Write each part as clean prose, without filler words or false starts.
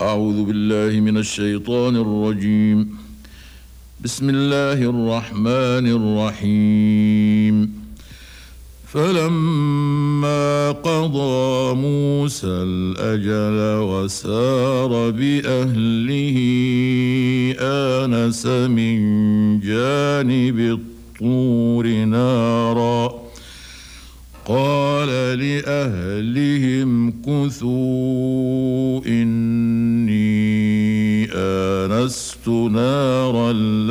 أعوذ بالله من الشيطان الرجيم. بسم الله الرحمن الرحيم. فلما قضى موسى الأجل وسار بأهله آنس من جانب الطور نارا قال لأهلهم كثوا إني آنست نارا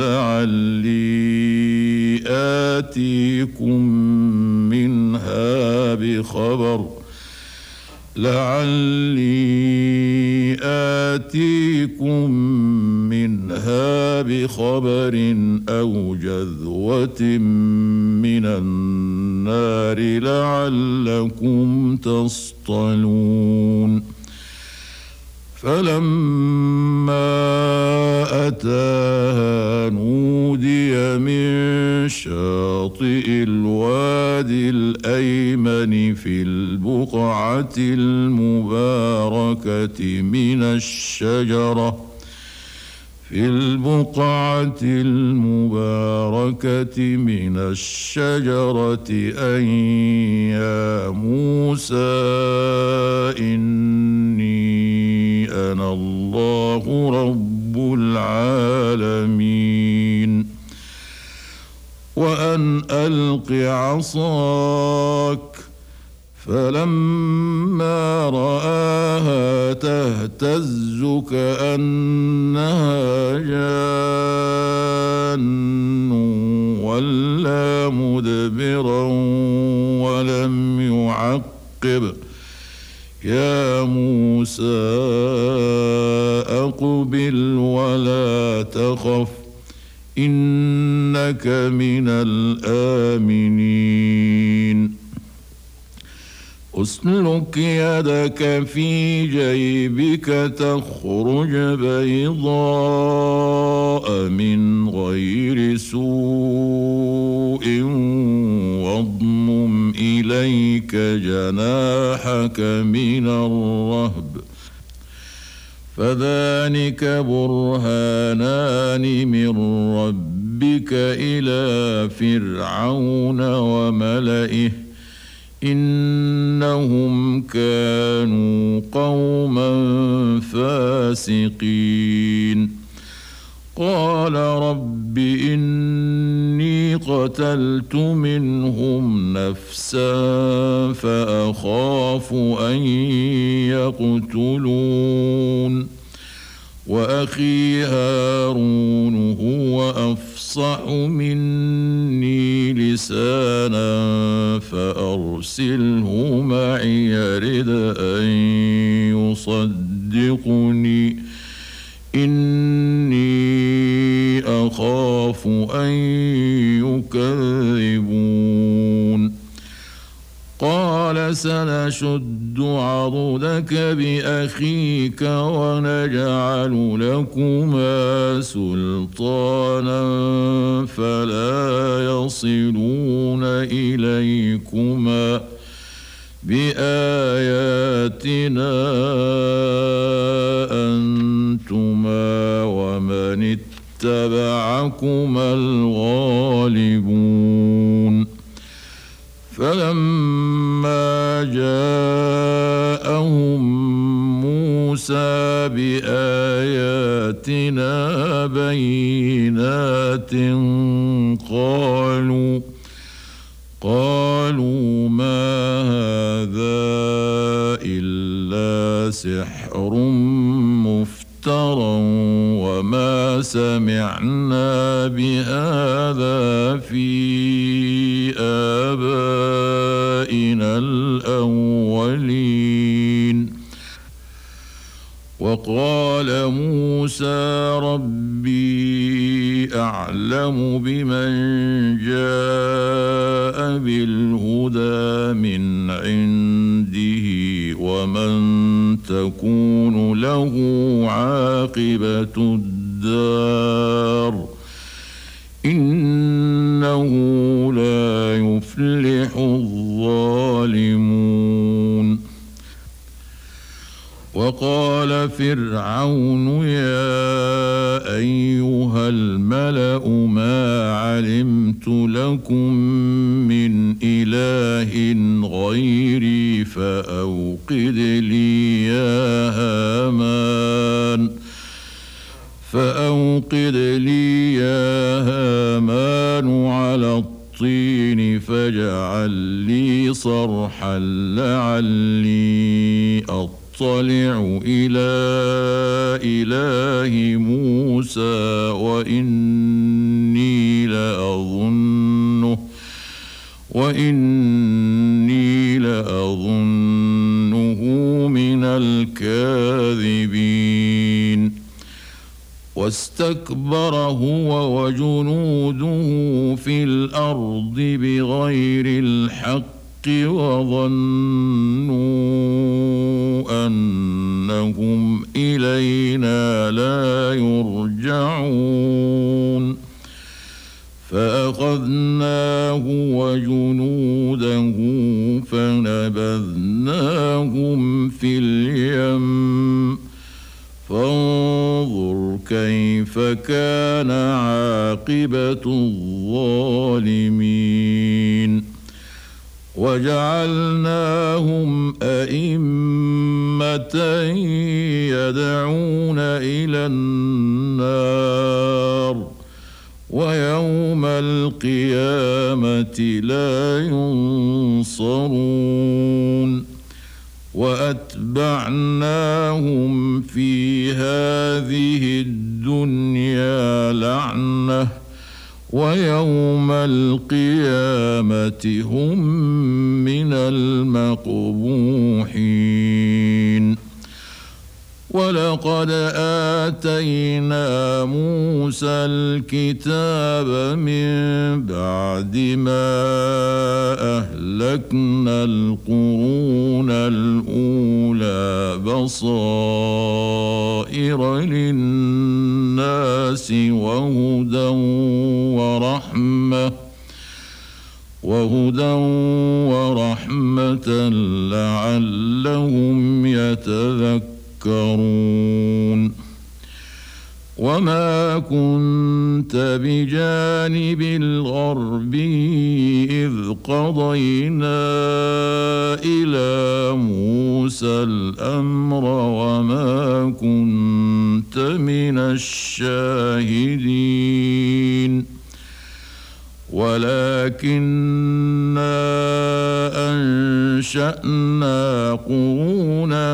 لعلي آتيكم منها بخبر أو جذوة من النار لعلكم تصطلون. فلما أتاها نودي من شاطئ الوادي الأيمن في البقعة المباركة من الشجرة أن يا موسى إني أنا الله رب العالمين وأن ألق عصاك. فلما رآها تهتز كأنها جان ولا مدبرا ولم يعقب يا موسى أقبل ولا تخف إنك من الآمنين. أسلك يدك في جيبك تخرج بيضاء من غير سوء واضمم إليك جناحك من الرهب فذلك برهانان من ربك إلى فرعون وملئه إنهم كانوا قوما فاسقين. قال رب إني قتلت منهم نفسا فأخاف أن يقتلون وأخي هارون هو أفصح مني لسانا فأرسله معي يرد أن يصدقني إني أخاف أن يكذبون. قال سنشد عضدك بأخيك ونجعل لكما سلطانا فلا يصلون إليكما بآياتنا أنتما ومن اتبعكما الغالبون. فلما جاءهم موسى بآياتنا بينات قالوا ما هذا إلا سحر مفترى وما سمعنا بهذا في آبائنا الأولين. وقال موسى ربي أعلم بمن جاء بالهدى من عنده ومن تكون له عاقبة الدار إنه لا يفلح الظالمون. وقال فرعون يا أيها الملأ ما علمت لكم من إله غيري فأوقد لي يا هامان على الطين فاجعل لي صرحا لعلي أطلع إلى إله موسى وإني لأظنه من الكاذبين واستكبر هو وجنوده في الأرض بغير الحق وظنوا أنهم إلينا لا يرجعون فأخذناه وجنوده فنبذناهم في اليم فانظر كيف كان عاقبة الظالمين وجعلناهم أئمة يدعون إلى النار ويوم القيامة لا ينصرون وأتبعناهم في هذه الدنيا لعنة ويوم القيامة هم من المقبوحين ولقد آتينا موسى الكتاب من بعد ما أهلكنا القرون الأولى بصائر للناس وهدى ورحمة لعلهم يتذكرون وما كنت بجانب الغربي إذ قضينا إلى موسى الأمر وما كنت من الشاهدين ولكننا أنشأنا قرونا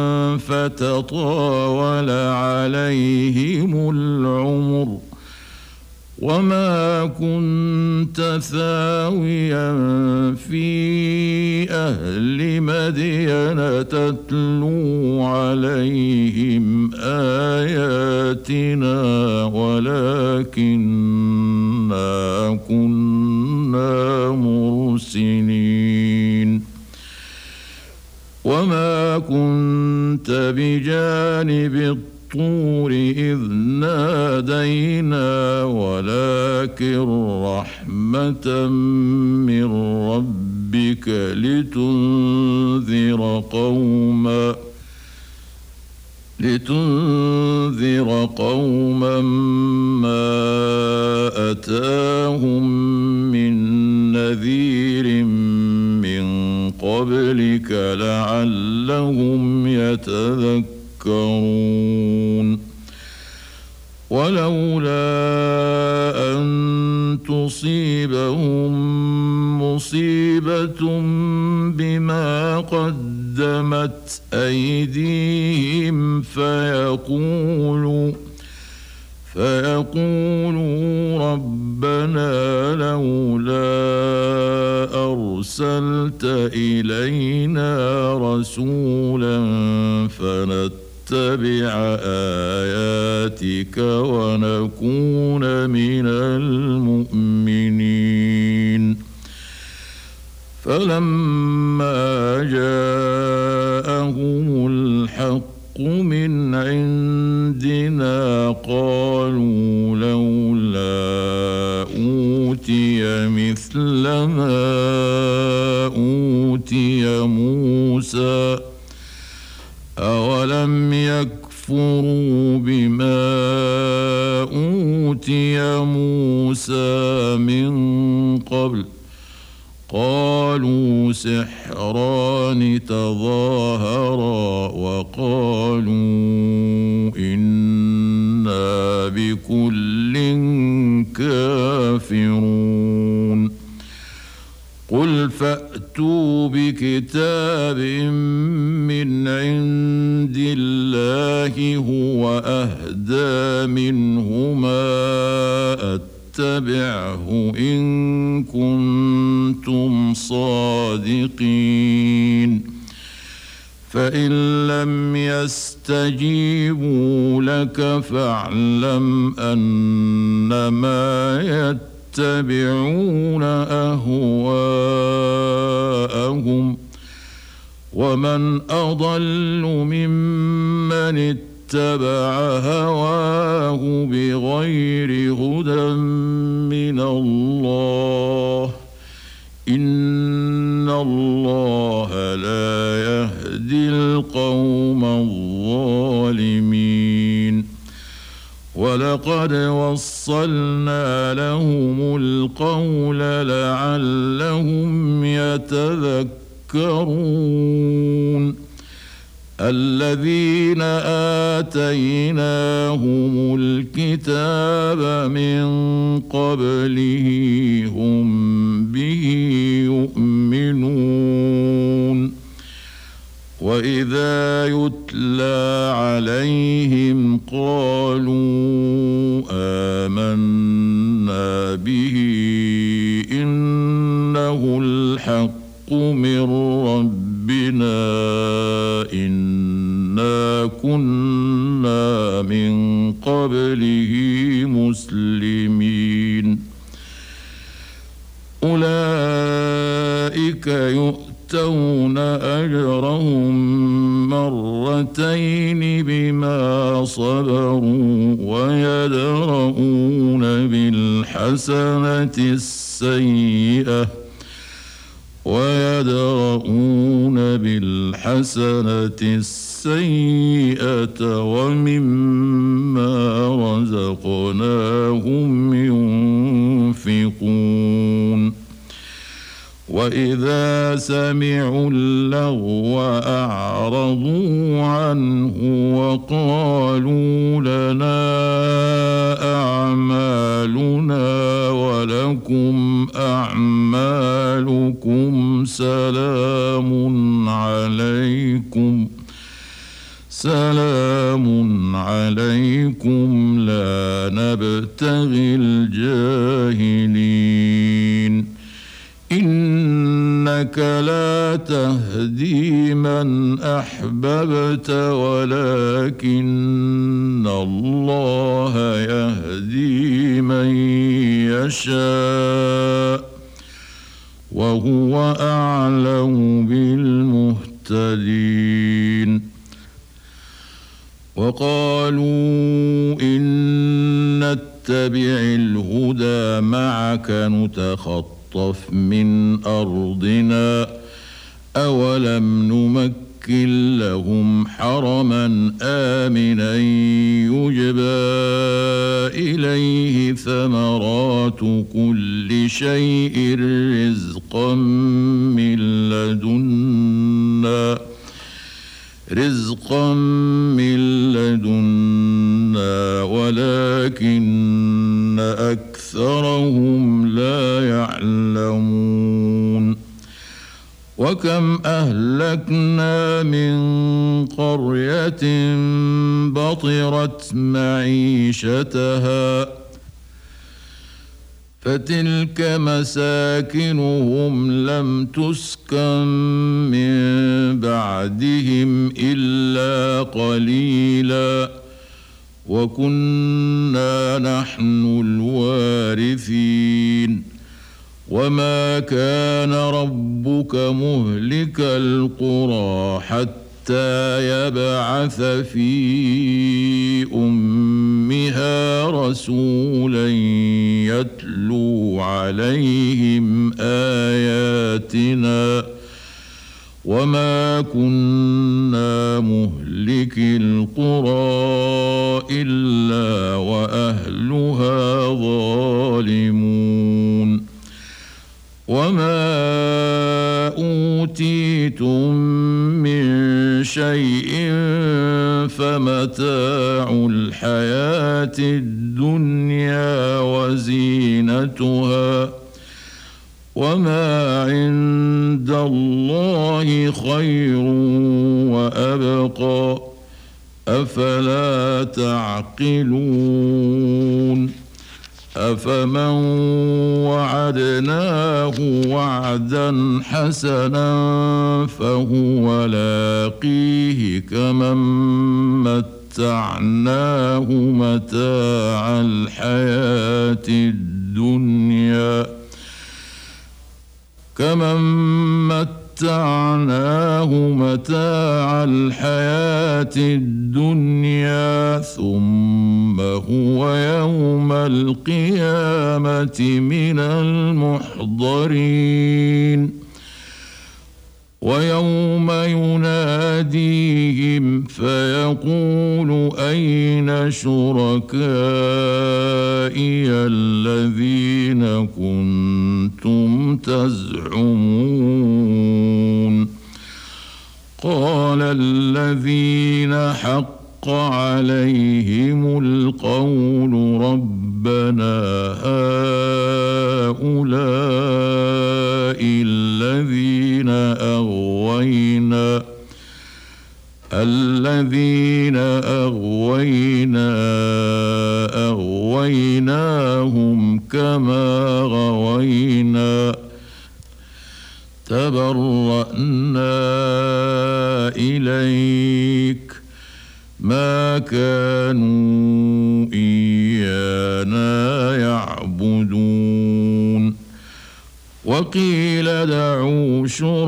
فتطاول عليهم العمر وما كنت ثاويا في أهل مدين تتلو عليهم آياتنا ولكننا كنا مرسلين وما كنت بجانب الطور إذ نادينا ولكن رحمة من ربك لتنذر قوما ما أتاهم من نذير من قبلك لعلهم يتذكرون ولولا أن تصيبهم مصيبة بما قدمت أيديهم فيقولوا ربنا لولا أرسلت إلينا رسولا فنتبع آياتك ونكون من المؤمنين فلما جاءهم الحق من عندنا قالوا لولا أوتي مثل ما أوتي موسى أولم ليكفروا بما أوتي موسى من قبل قالوا سحران تظاهرا وقالوا إنا بكل كافرون قل فأتوا بكتاب من عند الله هو أهدى منهما اتبعه إن كنتم صادقين فإن لم يستجيبوا لك فاعلم أنما يتبعون أهواءهم ومن أضل ممن اتبع هواه بغير هدى من الله إن الله لا يهدي القوم الظالمين ولقد وصلنا لهم القول لعلهم يتذكرون الذين آتيناهم الكتاب من قبله هم به يؤمنون وإذا يتلى عليهم قالوا آمنا به إنه الحق من ربنا إنا كنا من قبله مسلمين أولئك يؤتون أجرهم مرتين بما صبروا ويدرؤون بالحسنة السيئة ومما رزقناهم ينفقون وإذا سمعوا اللغو أعرضوا عنه وقالوا لنا أعمالنا ولكم أعمالكم سلام عليكم لا نبتغي الجاهلين إنك لا تهدي من أحببت ولكن الله يهدي من يشاء وهو أعلم بالمهتدين وقالوا إن نتبع الهدى معك نتخطف من أرضنا أولم نمكن لهم حرما آمنا يجبى إليه ثمرات كل شيء رزقا من لدنا ولكن أكثرهم لا يعلمون وكم أهلكنا من قرية بطرت معيشتها فتلك مساكنهم لم تسكن من بعدهم إلا قليلا وكنا نحن الوارثين وما كان ربك مهلك القرى حتى يبعث في أمها رسولا يتلو عليهم آياتنا وما كنا مهلك القرى إلا وأهلها ظالمون وما أوتيتم من شيء فمتاع الحياة الدنيا وزينتها وما عند الله خير وأبقى أفلا تعقلون أفمن وعدناه وعدا حسنا فهو لاقيه كمن متعناه متاع الحياة الدنيا ثم هو يوم القيامة من المحضرين ويوم يناديهم فيقول أين شركائي الذين كنتم تزعمون قال الذين حق عليهم القول ربنا هؤلاء الذين أغويناهم كما غوينا تبرأنا إليك ما كانوا إيانا يعبدون وقيل دعوا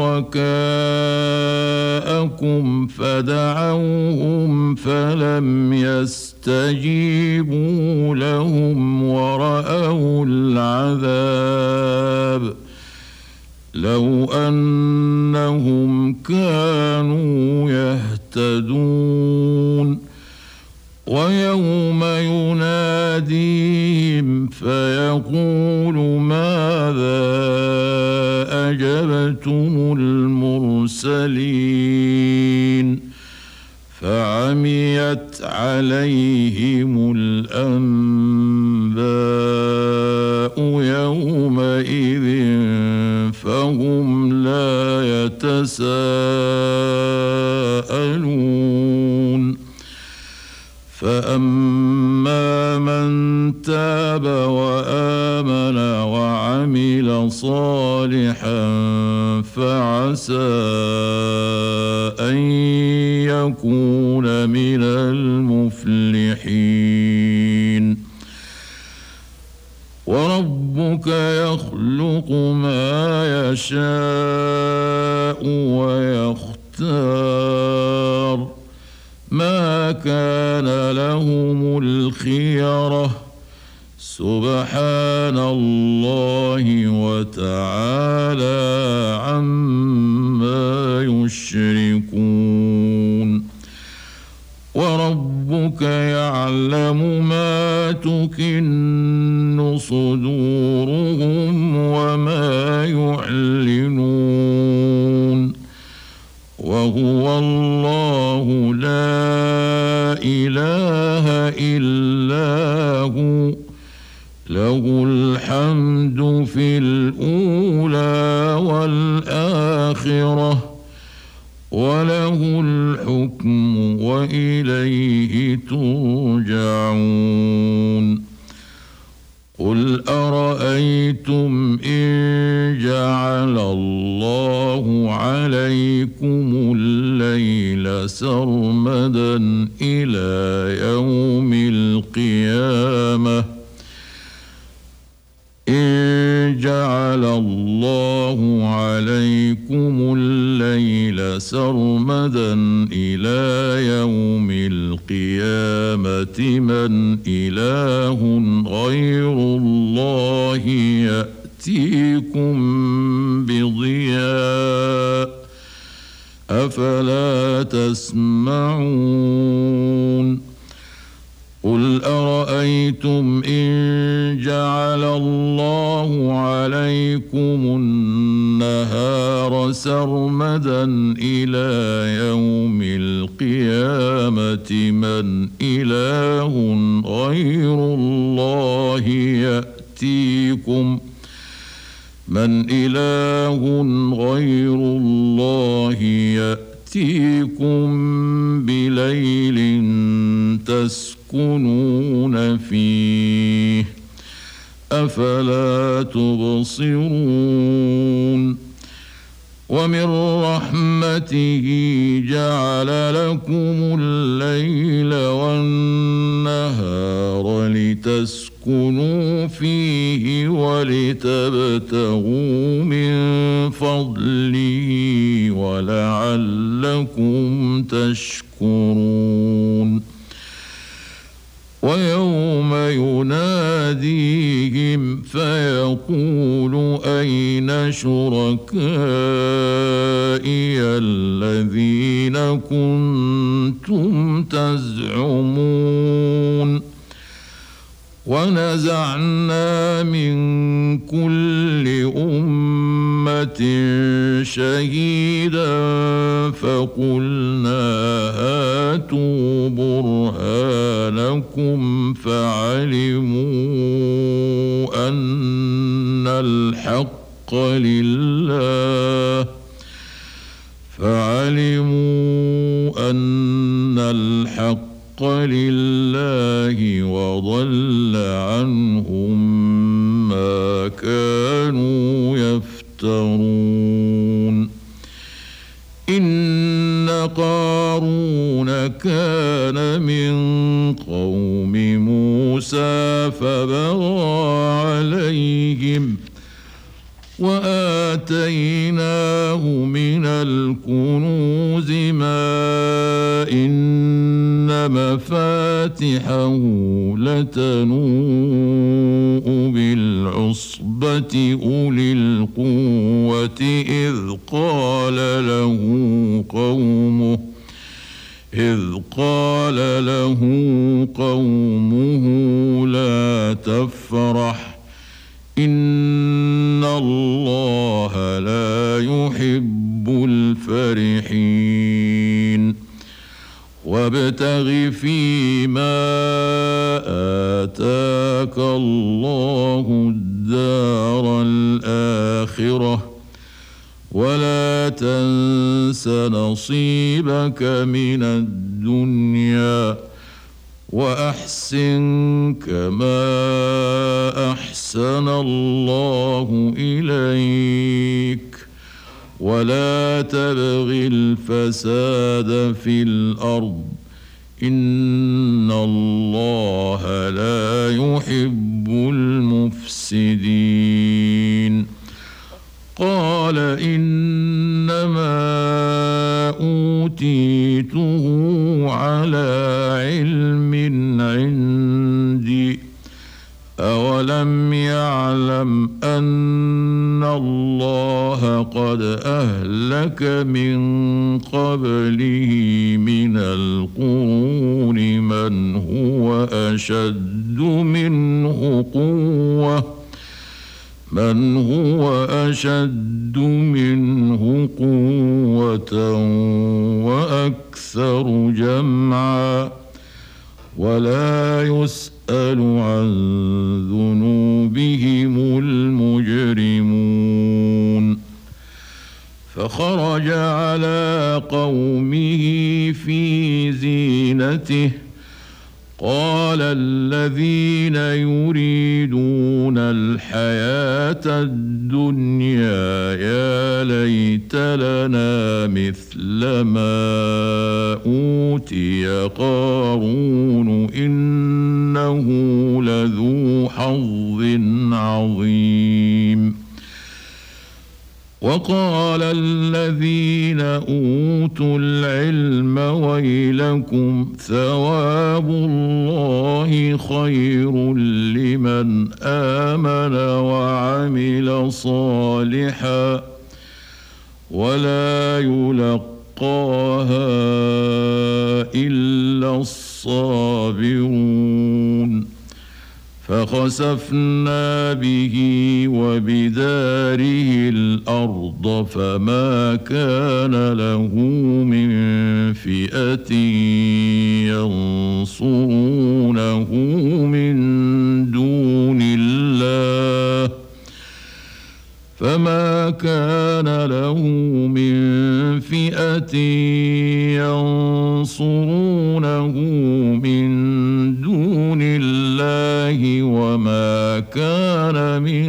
شركاءكم فدعوهم فلم يستجيبوا لهم ورأوا العذاب لو أنهم كانوا يهتدون ويوم يناديهم فيقول ماذا أجبتم المرسلين فعميت عليهم الأنباء يومئذ فهم لا يتساءلون فأما من تاب وآمن وعمل صالحا فعسى أن يكون من المفلحين وربك يخلق ما يشاء ويختار ما كان لهم الخيرة سبحان الله وتعالى عما يشركون وربك يعلم ما تكن صدورهم وما يعلنون وهو الله لا إله إلا هو له الحمد في الأولى والآخرة وله الحكم وإليه ترجعون قل أرأيتم إن جعل الله عليكم الليل سرمدا إلى يوم القيامة إن جعل الله عليكم الليل سرمدا إلى يوم القيامة من إله غير الله يأتيكم بضياء أفلا تسمعون قل أرأيتم إن جعل الله عليكم النهار سرمدا إلى يوم القيامة من إله غير الله يأتيكم بليل تسكنون فيه أفلا تبصرون ومن رحمته جعل لكم الليل والنهار لتسكنوا فيه ولتبتغوا من فضله ولعلكم تشكرون ويوم يناديهم فيقول أين شركائي الذين كنتم تزعمون ونزعنا من كل أمة شهيدا فقلنا هاتوا برهانكم فعلموا أن الحق لله وضل عنهم ما كانوا يفترون إن قارون كان من قوم موسى فبغى عليهم وآتيناه من الكنوز ما إن مفاتحه لتنوء بالعصبة أولي القوة إذ قال له قومه لا تفرح إن الله لا يحب الفرحين وابتغ فيما آتاك الله الدار الآخرة ولا تنس نصيبك من الدنيا وأحسن كما أحسن الله إليك ولا تبغ الفساد في الأرض إن الله لا يحب المفسدين قال إنما أوتيته على علم عندي أولم يعلم أن الله قد أهلك من قبله من القرون من هو أشد منه قوة وأكثر جمعا ولا يسأل عن ذنوبهم المجرمون فخرج على قومه في زينته قال الذين يريدون الحياة الدنيا يا ليت لنا مثل ما أوتي قارون إنه لذو حظ عظيم وقال الذين أوتوا العلم ويلكم ثواب الله خير لمن آمن وعمل صالحا ولا يلقاها إلا الصابرون فخسفنا به وبداره الأرض فما كان له من فئة ينصرونه من دون الله وما كان من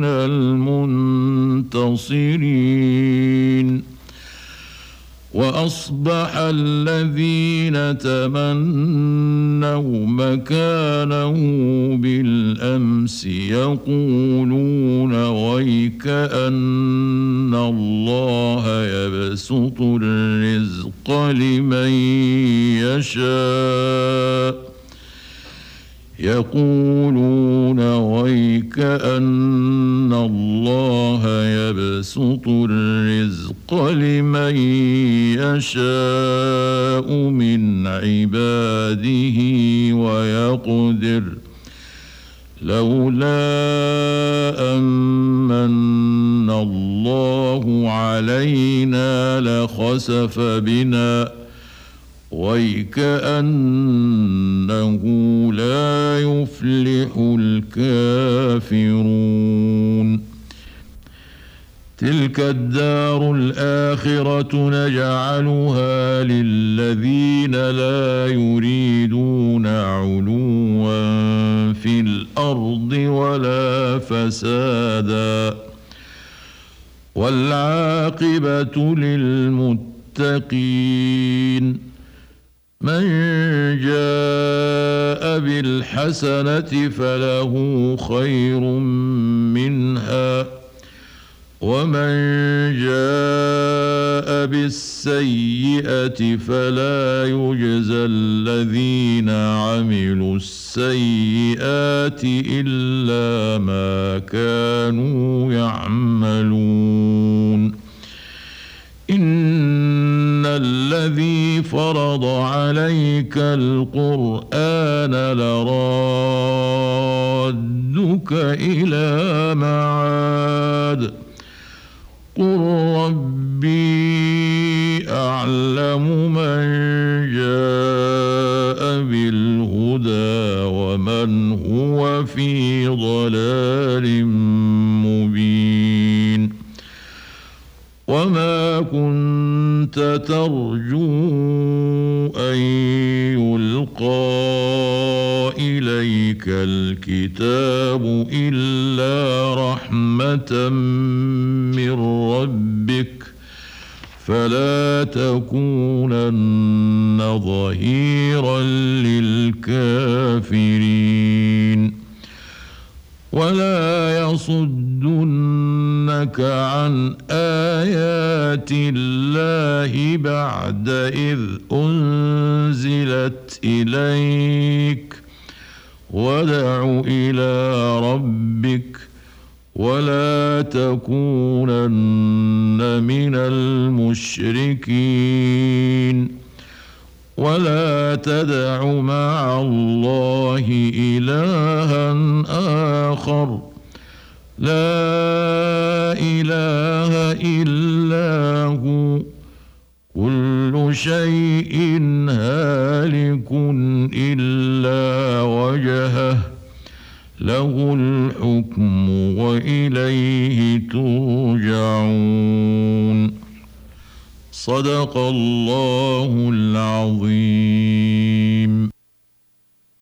المنتصرين. وأصبح الذين تمنوا مكانه بالأمس يقولون ويكأن الله يبسط الرزق لمن يشاء من عباده ويقدر لولا أمن الله علينا لخسف بنا ويكأنه لا يفلح الكافرون. تلك الدار الآخرة نجعلها للذين لا يريدون علوا في الأرض ولا فسادا والعاقبة للمتقين. من جاء بالحسنة فله خير منها ومن جاء بالسيئة فلا يجزى الذين عملوا السيئات إلا ما كانوا يعملون. إن الذي فرض عليك القرآن لرادك إلى معاد قل ربي أعلم من جاء بالهدى ومن هو في ضلال مبين. وما كنت ترجو أن يلقى إليك الكتاب إلا رحمة من ربك فلا تكونن ظهيرا للكافرين. ولا يصدنك عن آيات الله بعد إذ أنزلت إليك وادع إلى ربك ولا تكونن من المشركين. ولا تدع مع الله إلها آخر لا إله إلا هو كل شيء هالك إلا وجهه له الحكم وإليه ترجعون. صدق الله العظيم.